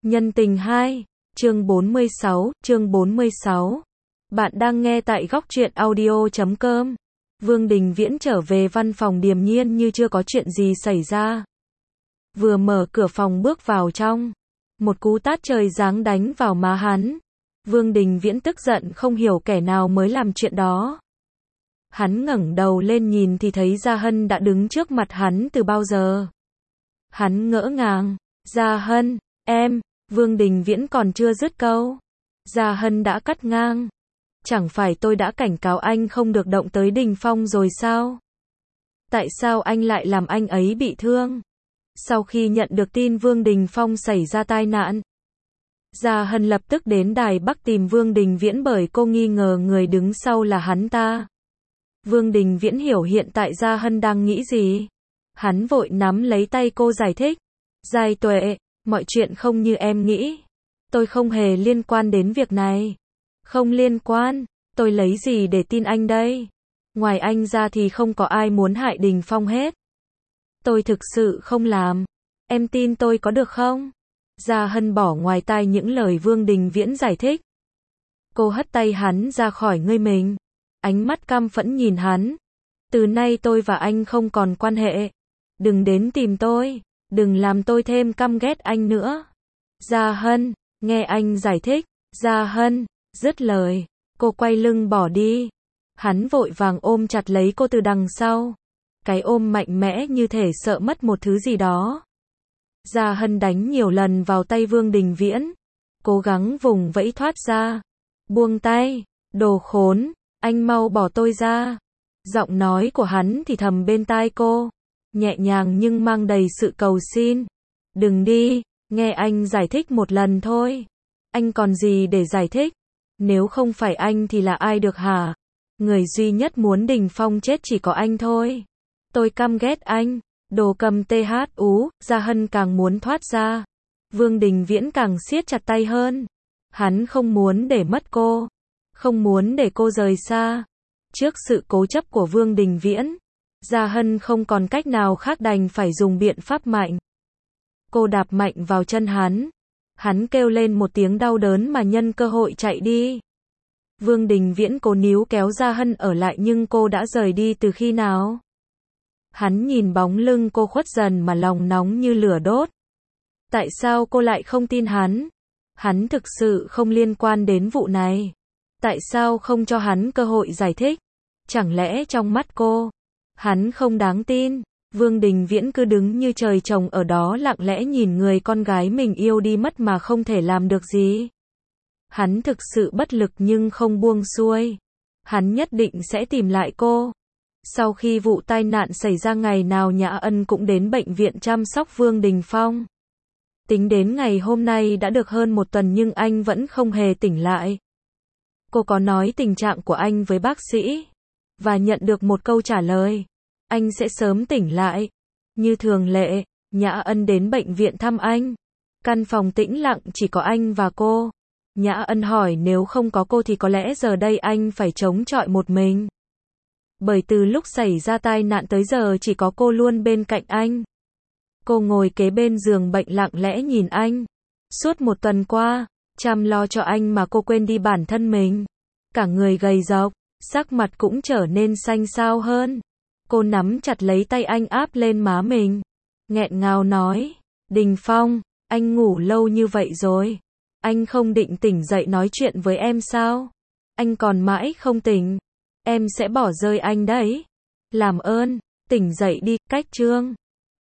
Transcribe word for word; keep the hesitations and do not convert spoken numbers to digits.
Nhân tình hai, chương bốn mươi sáu, chương bốn mươi sáu. Bạn đang nghe tại góc truyện audio chấm com. Vương Đình Viễn trở về văn phòng điềm nhiên như chưa có chuyện gì xảy ra. Vừa mở cửa phòng bước vào trong, một cú tát trời giáng đánh vào má hắn. Vương Đình Viễn tức giận không hiểu kẻ nào mới làm chuyện đó. Hắn ngẩng đầu lên nhìn thì thấy Gia Hân đã đứng trước mặt hắn từ bao giờ. Hắn ngỡ ngàng, Gia Hân, em, Vương Đình Viễn còn chưa dứt câu. Gia Hân đã cắt ngang. Chẳng phải tôi đã cảnh cáo anh không được động tới Đình Phong rồi sao? Tại sao anh lại làm anh ấy bị thương? Sau khi nhận được tin Vương Đình Phong xảy ra tai nạn, Gia Hân lập tức đến Đài Bắc tìm Vương Đình Viễn bởi cô nghi ngờ người đứng sau là hắn ta. Vương Đình Viễn hiểu hiện tại Gia Hân đang nghĩ gì. Hắn vội nắm lấy tay cô giải thích. Giai Tuệ, mọi chuyện không như em nghĩ. Tôi không hề liên quan đến việc này. Không liên quan, tôi lấy gì để tin anh đây? Ngoài anh ra thì không có ai muốn hại Đình Phong hết. Tôi thực sự không làm. Em tin tôi có được không? Gia Hân bỏ ngoài tai những lời Vương Đình Viễn giải thích. Cô hất tay hắn ra khỏi người mình. Ánh mắt căm phẫn nhìn hắn. Từ nay tôi và anh không còn quan hệ. Đừng đến tìm tôi. Đừng làm tôi thêm căm ghét anh nữa. Gia Hân, nghe anh giải thích. Gia Hân, dứt lời, cô quay lưng bỏ đi. Hắn vội vàng ôm chặt lấy cô từ đằng sau. Cái ôm mạnh mẽ như thể sợ mất một thứ gì đó. Gia Hân đánh nhiều lần vào tay Vương Đình Viễn. Cố gắng vùng vẫy thoát ra. Buông tay, đồ khốn, anh mau bỏ tôi ra. Giọng nói của hắn thì thầm bên tai cô. Nhẹ nhàng nhưng mang đầy sự cầu xin. Đừng đi, nghe anh giải thích một lần thôi. Anh còn gì để giải thích? Nếu không phải anh thì là ai được hả? Người duy nhất muốn Đình Phong chết chỉ có anh thôi. Tôi căm ghét anh. Đồ cầm tê hát ú, Gia Hân càng muốn thoát ra. Vương Đình Viễn càng siết chặt tay hơn. Hắn không muốn để mất cô. Không muốn để cô rời xa. Trước sự cố chấp của Vương Đình Viễn, Gia Hân không còn cách nào khác đành phải dùng biện pháp mạnh. Cô đạp mạnh vào chân hắn. Hắn kêu lên một tiếng đau đớn mà nhân cơ hội chạy đi. Vương Đình Viễn cố níu kéo Gia Hân ở lại nhưng cô đã rời đi từ khi nào? Hắn nhìn bóng lưng cô khuất dần mà lòng nóng như lửa đốt. Tại sao cô lại không tin hắn? Hắn thực sự không liên quan đến vụ này. Tại sao không cho hắn cơ hội giải thích? Chẳng lẽ trong mắt cô, hắn không đáng tin? Vương Đình Viễn cứ đứng như trời trồng ở đó lặng lẽ nhìn người con gái mình yêu đi mất mà không thể làm được gì. Hắn thực sự bất lực nhưng không buông xuôi. Hắn nhất định sẽ tìm lại cô. Sau khi vụ tai nạn xảy ra ngày nào Nhã Ân cũng đến bệnh viện chăm sóc Vương Đình Phong. Tính đến ngày hôm nay đã được hơn một tuần nhưng anh vẫn không hề tỉnh lại. Cô có nói tình trạng của anh với bác sĩ và nhận được một câu trả lời. Anh sẽ sớm tỉnh lại. Như thường lệ, Nhã Ân đến bệnh viện thăm anh. Căn phòng tĩnh lặng chỉ có anh và cô. Nhã Ân hỏi nếu không có cô thì có lẽ giờ đây anh phải chống chọi một mình. Bởi từ lúc xảy ra tai nạn tới giờ chỉ có cô luôn bên cạnh anh. Cô ngồi kế bên giường bệnh lặng lẽ nhìn anh. Suốt một tuần qua, chăm lo cho anh mà cô quên đi bản thân mình. Cả người gầy rộc, sắc mặt cũng trở nên xanh xao hơn. Cô nắm chặt lấy tay anh áp lên má mình. Nghẹn ngào nói, Đình Phong, anh ngủ lâu như vậy rồi. Anh không định tỉnh dậy nói chuyện với em sao? Anh còn mãi không tỉnh. Em sẽ bỏ rơi anh đấy. Làm ơn, tỉnh dậy đi, cách chương.